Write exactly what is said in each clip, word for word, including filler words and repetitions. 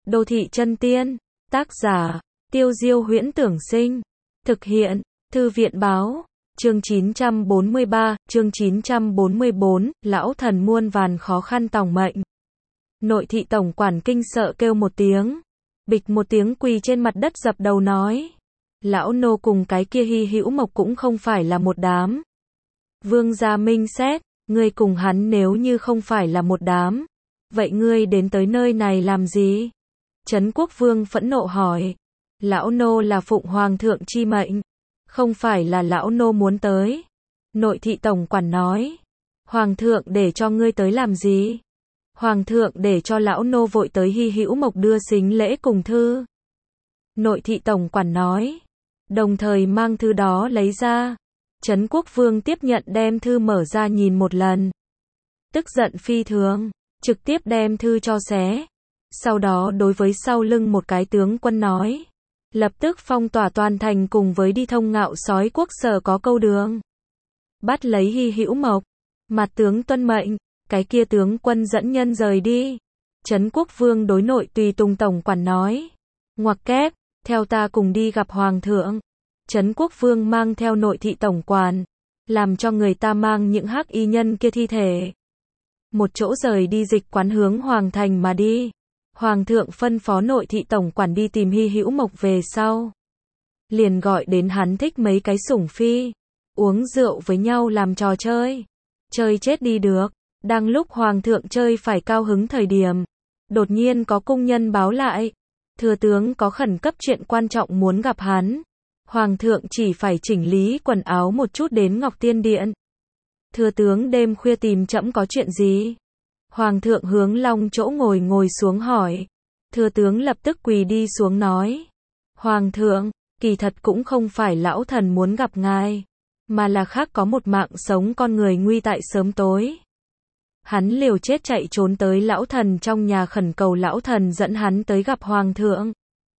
Đô thị chân tiên, tác giả, Tiêu Diêu Huyễn Tưởng Sinh, thực hiện, Thư viện báo, chương chín trăm bốn mươi ba, chương chín trăm bốn mươi bốn, lão thần muôn vàn khó khăn tòng mệnh. Nội thị tổng quản kinh sợ kêu một tiếng, bịch một tiếng quỳ trên mặt đất dập đầu nói, lão nô cùng cái kia Hy Hữu Mộc cũng không phải là một đám. Vương gia minh xét, ngươi cùng hắn nếu như không phải là một đám, vậy ngươi đến tới nơi này làm gì? Trấn Quốc Vương phẫn nộ hỏi, lão nô là phụng hoàng thượng chi mệnh, không phải là lão nô muốn tới. Nội thị tổng quản nói, hoàng thượng để cho ngươi tới làm gì? Hoàng thượng để cho lão nô vội tới Hy Hữu Mộc đưa sính lễ cùng thư. Nội thị tổng quản nói, đồng thời mang thư đó lấy ra. Trấn Quốc Vương tiếp nhận đem thư mở ra nhìn một lần. Tức giận phi thường, trực tiếp đem thư cho xé. Sau đó đối với sau lưng một cái tướng quân nói, lập tức phong tỏa toàn thành cùng với đi thông Ngạo Sói quốc sở có câu đường. Bắt lấy Hy Hữu Mộc, mặt tướng tuân mệnh, cái kia tướng quân dẫn nhân rời đi. Trấn Quốc Vương đối nội tùy tùng tổng quản nói, ngoặc kép, theo ta cùng đi gặp hoàng thượng. Trấn Quốc Vương mang theo nội thị tổng quản, làm cho người ta mang những hắc y nhân kia thi thể. Một chỗ rời đi dịch quán hướng hoàng thành mà đi. Hoàng thượng phân phó nội thị tổng quản đi tìm Hy Hữu Mộc về sau. Liền gọi đến hắn thích mấy cái sủng phi, uống rượu với nhau làm trò chơi. Chơi chết đi được. Đang lúc hoàng thượng chơi phải cao hứng thời điểm, đột nhiên có cung nhân báo lại, thừa tướng có khẩn cấp chuyện quan trọng muốn gặp hắn. Hoàng thượng chỉ phải chỉnh lý quần áo một chút đến Ngọc Tiên Điện. Thừa tướng đêm khuya tìm trẫm có chuyện gì? Hoàng thượng hướng long chỗ ngồi ngồi xuống hỏi. Thừa tướng lập tức quỳ đi xuống nói, hoàng thượng, kỳ thật cũng không phải lão thần muốn gặp ngài, mà là khác có một mạng sống con người nguy tại sớm tối. Hắn liều chết chạy trốn tới lão thần trong nhà khẩn cầu lão thần dẫn hắn tới gặp hoàng thượng.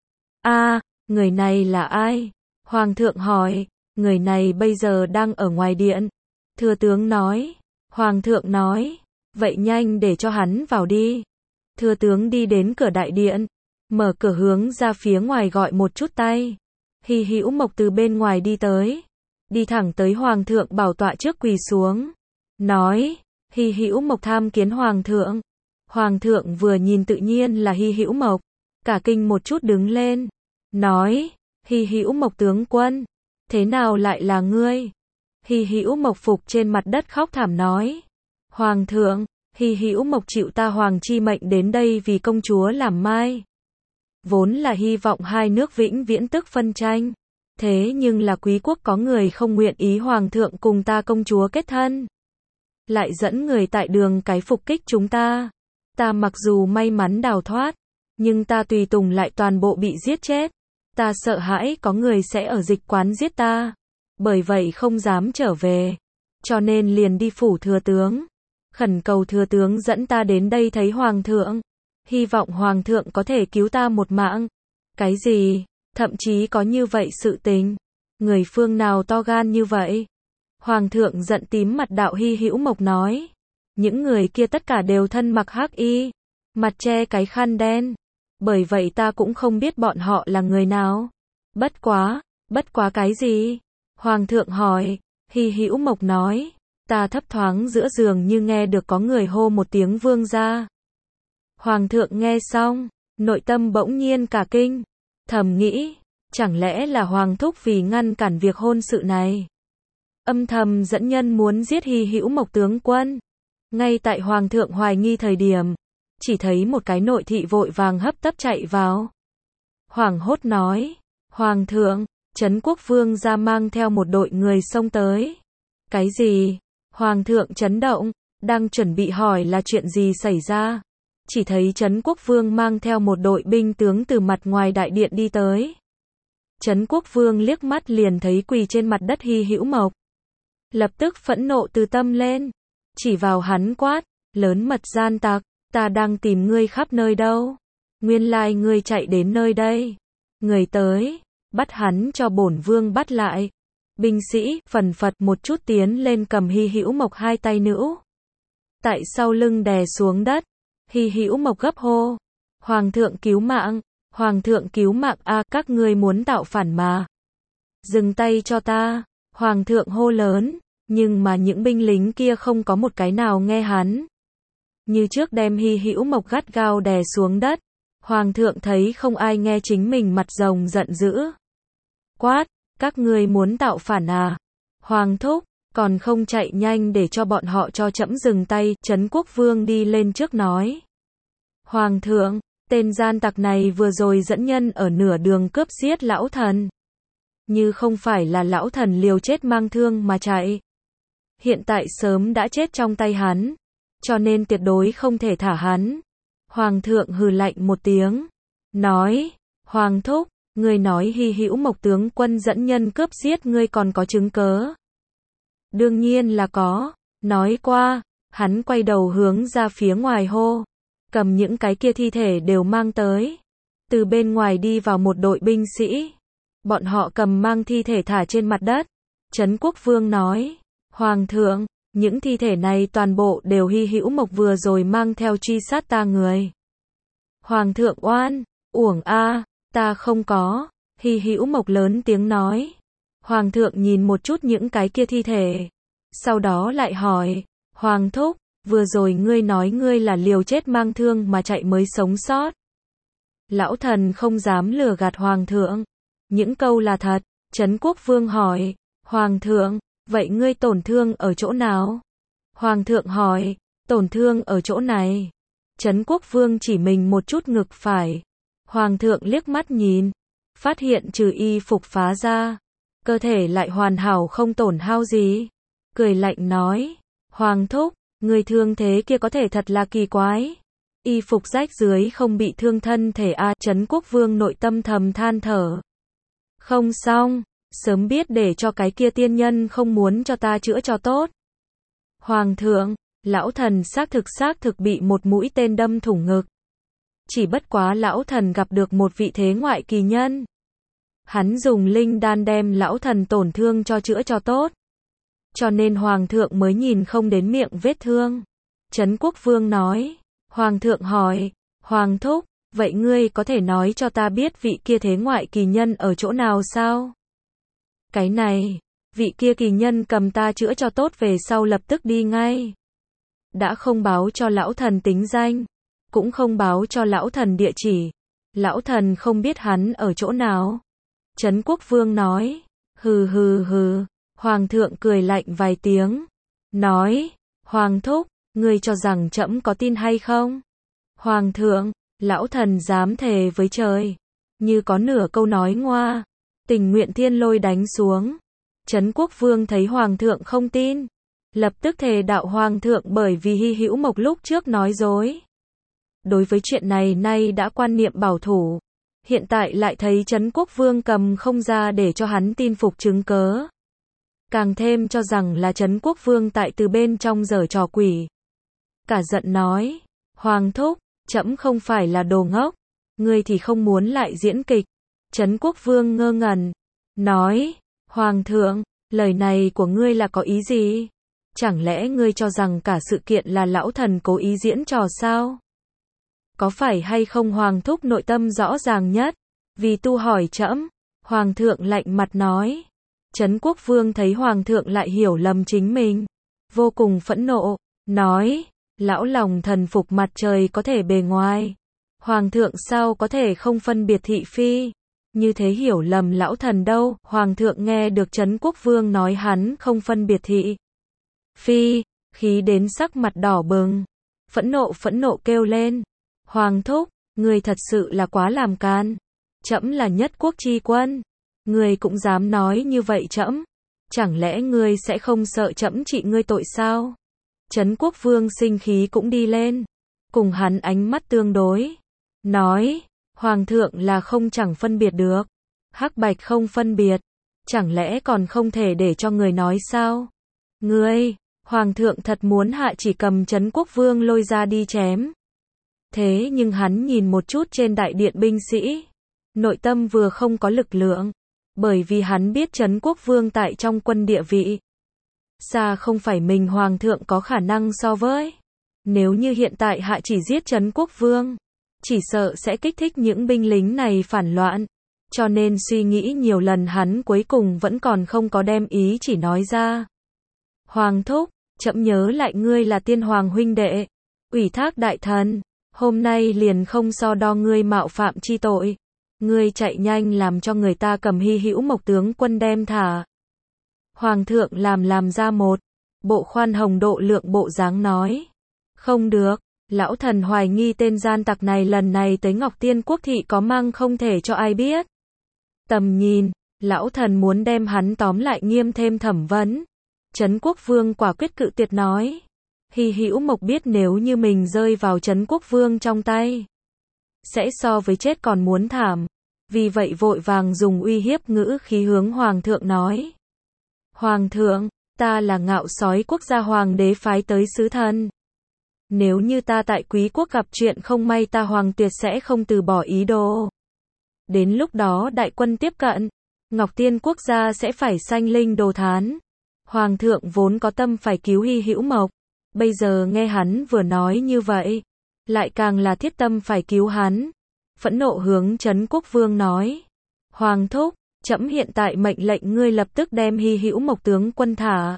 A, à, người này là ai? Hoàng thượng hỏi, người này bây giờ đang ở ngoài điện. Thừa tướng nói, hoàng thượng nói, vậy nhanh để cho hắn vào đi. Thừa tướng đi đến cửa đại điện, mở cửa hướng ra phía ngoài gọi một chút tay. Hy Hữu Mộc từ bên ngoài đi tới, đi thẳng tới hoàng thượng bảo tọa trước quỳ xuống, nói, Hy Hữu Mộc tham kiến hoàng thượng. Hoàng thượng vừa nhìn tự nhiên là Hy Hữu Mộc, cả kinh một chút đứng lên, nói, Hy Hữu Mộc tướng quân, thế nào lại là ngươi? Hy Hữu Mộc phục trên mặt đất khóc thảm nói, hoàng thượng, Hy Hữu Mộc chịu ta hoàng chi mệnh đến đây vì công chúa làm mai. Vốn là hy vọng hai nước vĩnh viễn tức phân tranh, thế nhưng là quý quốc có người không nguyện ý hoàng thượng cùng ta công chúa kết thân, lại dẫn người tại đường cái phục kích chúng ta. Ta mặc dù may mắn đào thoát, nhưng ta tùy tùng lại toàn bộ bị giết chết. Ta sợ hãi có người sẽ ở dịch quán giết ta, bởi vậy không dám trở về, cho nên liền đi phủ thừa tướng, khẩn cầu thừa tướng dẫn ta đến đây thấy hoàng thượng, hy vọng hoàng thượng có thể cứu ta một mạng. Cái gì? Thậm chí có như vậy sự tình? Người phương nào to gan như vậy? Hoàng thượng giận tím mặt đạo Hy Hữu Mộc nói, những người kia tất cả đều thân mặc hắc y, mặt che cái khăn đen, bởi vậy ta cũng không biết bọn họ là người nào. Bất quá, bất quá cái gì? Hoàng thượng hỏi. Hy Hữu Mộc nói, ta thấp thoáng giữa giường như nghe được có người hô một tiếng vương gia. Hoàng thượng nghe xong, nội tâm bỗng nhiên cả kinh, thầm nghĩ, chẳng lẽ là hoàng thúc vì ngăn cản việc hôn sự này, âm thầm dẫn nhân muốn giết Hy Hữu Mộc tướng quân. Ngay tại hoàng thượng hoài nghi thời điểm, chỉ thấy một cái nội thị vội vàng hấp tấp chạy vào. Hoảng hốt nói, hoàng thượng, Trấn Quốc Vương ra mang theo một đội người xông tới. Cái gì? Hoàng thượng chấn động, đang chuẩn bị hỏi là chuyện gì xảy ra. Chỉ thấy Trấn Quốc Vương mang theo một đội binh tướng từ mặt ngoài đại điện đi tới. Trấn Quốc Vương liếc mắt liền thấy quỳ trên mặt đất Hy Hữu Mộc. Lập tức phẫn nộ từ tâm lên, chỉ vào hắn quát, lớn mật gian tặc, ta đang tìm ngươi khắp nơi đâu. Nguyên lai ngươi chạy đến nơi đây. Người tới, bắt hắn cho bổn vương bắt lại. Binh sĩ, phần phật một chút tiến lên cầm Hy Hữu Mộc hai tay nữ. Tại sau lưng đè xuống đất, Hy Hữu Mộc gấp hô, Hoàng thượng cứu mạng, Hoàng thượng cứu mạng a, các ngươi muốn tạo phản mà. Dừng tay cho ta, Hoàng thượng hô lớn, nhưng mà những binh lính kia không có một cái nào nghe hắn. Như trước đem Hy Hữu Mộc gắt gao đè xuống đất. Hoàng thượng thấy không ai nghe chính mình mặt rồng giận dữ. Quát, các ngươi muốn tạo phản à? Hoàng thúc, còn không chạy nhanh để cho bọn họ cho trẫm dừng tay. Trấn Quốc Vương đi lên trước nói. Hoàng thượng, tên gian tặc này vừa rồi dẫn nhân ở nửa đường cướp giết lão thần. Như không phải là lão thần liều chết mang thương mà chạy. Hiện tại sớm đã chết trong tay hắn. Cho nên tuyệt đối không thể thả hắn. Hoàng thượng hừ lạnh một tiếng. Nói, Hoàng thúc, ngươi nói Hy Hữu Mộc tướng quân dẫn nhân cướp giết ngươi còn có chứng cớ. Đương nhiên là có. Nói qua, hắn quay đầu hướng ra phía ngoài hô. Cầm những cái kia thi thể đều mang tới. Từ bên ngoài đi vào một đội binh sĩ. Bọn họ cầm mang thi thể thả trên mặt đất. Trấn Quốc Vương nói, Hoàng thượng, những thi thể này toàn bộ đều Hy Hữu Mộc vừa rồi mang theo truy sát ta người. Hoàng thượng oan, uổng a, ta không có. Hy Hữu Mộc lớn tiếng nói. Hoàng thượng nhìn một chút những cái kia thi thể. Sau đó lại hỏi, Hoàng thúc, vừa rồi ngươi nói ngươi là liều chết mang thương mà chạy mới sống sót. Lão thần không dám lừa gạt Hoàng thượng. Những câu là thật. Trấn Quốc Vương hỏi, Hoàng thượng, vậy ngươi tổn thương ở chỗ nào? Hoàng thượng hỏi, tổn thương ở chỗ này. Trấn Quốc Vương chỉ mình một chút ngực phải. Hoàng thượng liếc mắt nhìn, phát hiện trừ y phục phá ra, cơ thể lại hoàn hảo không tổn hao gì. Cười lạnh nói, Hoàng thúc, người thương thế kia có thể thật là kỳ quái. Y phục rách dưới không bị thương thân thể a. Trấn Quốc Vương nội tâm thầm than thở. Không xong, sớm biết để cho cái kia tiên nhân không muốn cho ta chữa cho tốt. Hoàng thượng, lão thần xác thực xác thực bị một mũi tên đâm thủng ngực. Chỉ bất quá lão thần gặp được một vị thế ngoại kỳ nhân. Hắn dùng linh đan đem lão thần tổn thương cho chữa cho tốt. Cho nên Hoàng thượng mới nhìn không đến miệng vết thương. Trấn Quốc Vương nói. Hoàng thượng hỏi, Hoàng thúc, vậy ngươi có thể nói cho ta biết vị kia thế ngoại kỳ nhân ở chỗ nào sao? Cái này, vị kia kỳ nhân cầm ta chữa cho tốt về sau lập tức đi ngay. Đã không báo cho lão thần tính danh, cũng không báo cho lão thần địa chỉ. Lão thần không biết hắn ở chỗ nào. Trấn Quốc Vương nói, hừ hừ hừ. Hoàng thượng cười lạnh vài tiếng. Nói, Hoàng thúc, ngươi cho rằng trẫm có tin hay không? Hoàng thượng, lão thần dám thề với trời. Như có nửa câu nói ngoa. Tình nguyện thiên lôi đánh xuống. Trấn Quốc Vương thấy Hoàng thượng không tin. Lập tức thề đạo Hoàng thượng bởi vì Hy Hữu Mộc lúc trước nói dối. Đối với chuyện này nay đã quan niệm bảo thủ. Hiện tại lại thấy Trấn Quốc Vương cầm không ra để cho hắn tin phục chứng cớ. Càng thêm cho rằng là Trấn Quốc Vương tại từ bên trong giở trò quỷ. Cả giận nói, Hoàng thúc, trẫm không phải là đồ ngốc. Ngươi thì không muốn lại diễn kịch. Trấn Quốc Vương ngơ ngẩn. Nói, Hoàng thượng, lời này của ngươi là có ý gì? Chẳng lẽ ngươi cho rằng cả sự kiện là lão thần cố ý diễn trò sao? Có phải hay không Hoàng thúc nội tâm rõ ràng nhất? Vì tu hỏi trẫm. Hoàng thượng lạnh mặt nói. Trấn Quốc Vương thấy Hoàng thượng lại hiểu lầm chính mình. Vô cùng phẫn nộ. Nói, lão lòng thần phục mặt trời có thể bề ngoài. Hoàng thượng sao có thể không phân biệt thị phi? Như thế hiểu lầm lão thần đâu? Hoàng thượng nghe được Trấn Quốc Vương nói hắn không phân biệt thị phi, khí đến sắc mặt đỏ bừng. Phẫn nộ phẫn nộ kêu lên. Hoàng thúc, người thật sự là quá làm can. Trẫm là nhất quốc chi quân. Người cũng dám nói như vậy trẫm. Chẳng lẽ ngươi sẽ không sợ trẫm trị ngươi tội sao? Trấn Quốc Vương sinh khí cũng đi lên. Cùng hắn ánh mắt tương đối. Nói, Hoàng thượng là không chẳng phân biệt được. Hắc bạch không phân biệt. Chẳng lẽ còn không thể để cho người nói sao? Ngươi, Hoàng thượng thật muốn hạ chỉ cầm Trấn Quốc Vương lôi ra đi chém. Thế nhưng hắn nhìn một chút trên đại điện binh sĩ. Nội tâm vừa không có lực lượng. Bởi vì hắn biết Trấn Quốc Vương tại trong quân địa vị. Xa không phải mình Hoàng thượng có khả năng so với. Nếu như hiện tại hạ chỉ giết Trấn Quốc Vương. chỉ sợ sẽ kích thích những binh lính này phản loạn. Cho nên suy nghĩ nhiều lần hắn cuối cùng vẫn còn không có đem ý chỉ nói ra. Hoàng thúc, trẫm nhớ lại ngươi là tiên hoàng huynh đệ, ủy thác đại thần, hôm nay liền không so đo ngươi mạo phạm chi tội. Ngươi chạy nhanh làm cho người ta cầm hy hữu mộc tướng quân đem thả. Hoàng thượng làm làm ra một bộ khoan hồng độ lượng bộ dáng nói. Không được, lão thần hoài nghi tên gian tặc này lần này tới Ngọc Tiên Quốc thị có mang không thể cho ai biết. Tầm nhìn, lão thần muốn đem hắn tóm lại nghiêm thêm thẩm vấn. Trấn Quốc Vương quả quyết cự tuyệt nói. Hy hữu mộc biết nếu như mình rơi vào Trấn Quốc Vương trong tay, sẽ so với chết còn muốn thảm. Vì vậy vội vàng dùng uy hiếp ngữ khí hướng Hoàng thượng nói. Hoàng thượng, ta là ngạo sói quốc gia hoàng đế phái tới sứ thần. Nếu như ta tại quý quốc gặp chuyện không may ta hoàng tuyệt sẽ không từ bỏ ý đồ. Đến lúc đó đại quân tiếp cận, Ngọc Tiên quốc gia sẽ phải sanh linh đồ thán. Hoàng thượng vốn có tâm phải cứu hy hữu mộc, bây giờ nghe hắn vừa nói như vậy, lại càng là thiết tâm phải cứu hắn. Phẫn nộ hướng Trấn Quốc Vương nói. Hoàng thúc, trẫm hiện tại mệnh lệnh ngươi lập tức đem hy hữu mộc tướng quân thả.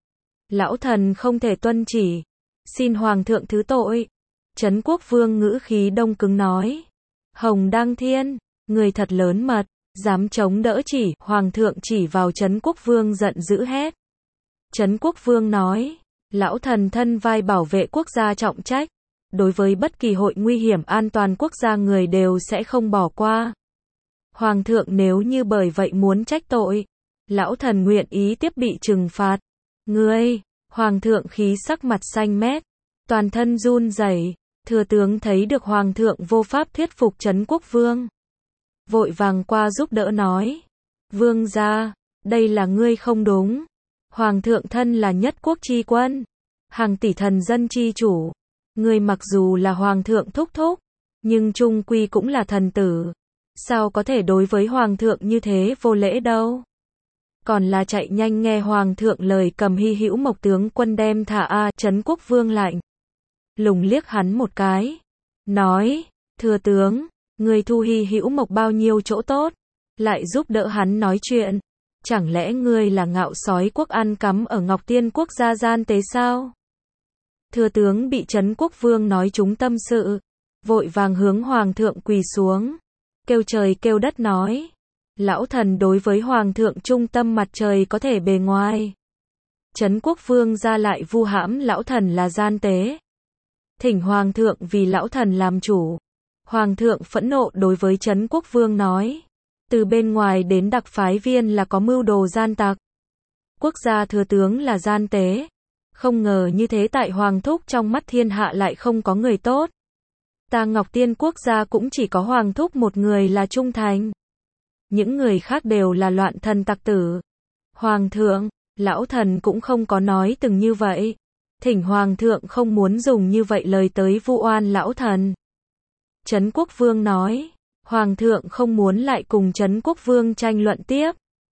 Lão thần không thể tuân chỉ, xin Hoàng thượng thứ tội. Trấn Quốc Vương ngữ khí đông cứng nói. Hồng Đăng Thiên, người thật lớn mật, dám chống đỡ chỉ. Hoàng thượng chỉ vào Trấn Quốc Vương giận dữ hét. Trấn Quốc Vương nói. Lão thần thân vai bảo vệ quốc gia trọng trách. Đối với bất kỳ hội nguy hiểm an toàn quốc gia người đều sẽ không bỏ qua. Hoàng thượng nếu như bởi vậy muốn trách tội, lão thần nguyện ý tiếp bị trừng phạt. Ngươi, Hoàng thượng khí sắc mặt xanh mét, toàn thân run rẩy. Thừa tướng thấy được Hoàng thượng vô pháp thuyết phục Trấn Quốc Vương, vội vàng qua giúp đỡ nói. Vương gia, đây là ngươi không đúng. Hoàng thượng thân là nhất quốc chi quân, hàng tỷ thần dân chi chủ. Ngươi mặc dù là Hoàng thượng thúc thúc, nhưng chung quy cũng là thần tử. Sao có thể đối với Hoàng thượng như thế vô lễ đâu. Còn là chạy nhanh nghe Hoàng thượng lời cầm hy hữu mộc tướng quân đem thả a. Trấn Quốc Vương lạnh lùng liếc hắn một cái, nói. Thừa tướng, người thu hy hữu mộc bao nhiêu chỗ tốt, lại giúp đỡ hắn nói chuyện. Chẳng lẽ ngươi là ngạo sói quốc ăn cắm ở Ngọc Tiên quốc gia gian tế sao? Thừa tướng bị Trấn Quốc Vương nói trúng tâm sự, vội vàng hướng Hoàng thượng quỳ xuống, kêu trời kêu đất nói. Lão thần đối với Hoàng thượng trung tâm mặt trời có thể bề ngoài. Trấn Quốc Vương ra lại vu hãm lão thần là gian tế. Thỉnh Hoàng thượng vì lão thần làm chủ. Hoàng thượng phẫn nộ đối với Trấn Quốc Vương nói. Từ bên ngoài đến đặc phái viên là có mưu đồ gian tặc. Quốc gia thừa tướng là gian tế. Không ngờ như thế tại Hoàng thúc trong mắt thiên hạ lại không có người tốt. Ta Ngọc Tiên quốc gia cũng chỉ có Hoàng thúc một người là trung thành. Những người khác đều là loạn thần tặc tử. Hoàng thượng, lão thần cũng không có nói từng như vậy. Thỉnh Hoàng thượng không muốn dùng như vậy lời tới vu oan lão thần. Trấn Quốc Vương nói. Hoàng thượng không muốn lại cùng Trấn Quốc Vương tranh luận tiếp.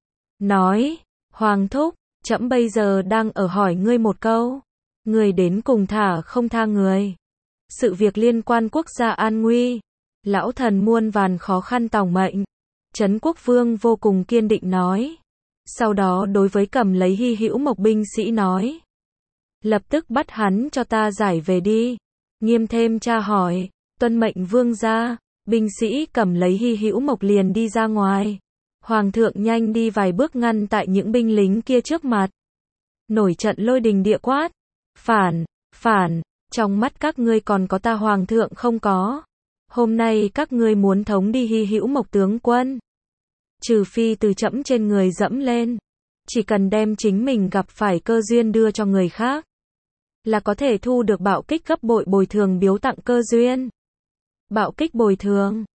Nói. Hoàng thúc, trẫm bây giờ đang ở hỏi ngươi một câu. Ngươi đến cùng thả không tha người. Sự việc liên quan quốc gia an nguy. Lão thần muôn vàn khó khăn tòng mệnh. Trấn Quốc Vương vô cùng kiên định nói. Sau đó đối với cầm lấy hy hữu mộc binh sĩ nói. Lập tức bắt hắn cho ta giải về đi. Nghiêm thêm tra hỏi. Tuân mệnh vương gia. Binh sĩ cầm lấy hy hữu mộc liền đi ra ngoài. Hoàng thượng nhanh đi vài bước ngăn tại những binh lính kia trước mặt. Nổi trận lôi đình địa quát. Phản, phản, trong mắt các ngươi còn có ta Hoàng thượng không có. Hôm nay các ngươi muốn thống đi hy hữu mộc tướng quân. Trừ phi từ trẫm trên người dẫm lên. Chỉ cần đem chính mình gặp phải cơ duyên đưa cho người khác. Là có thể thu được bạo kích gấp bội bồi thường biếu tặng cơ duyên. Bạo kích bồi thường.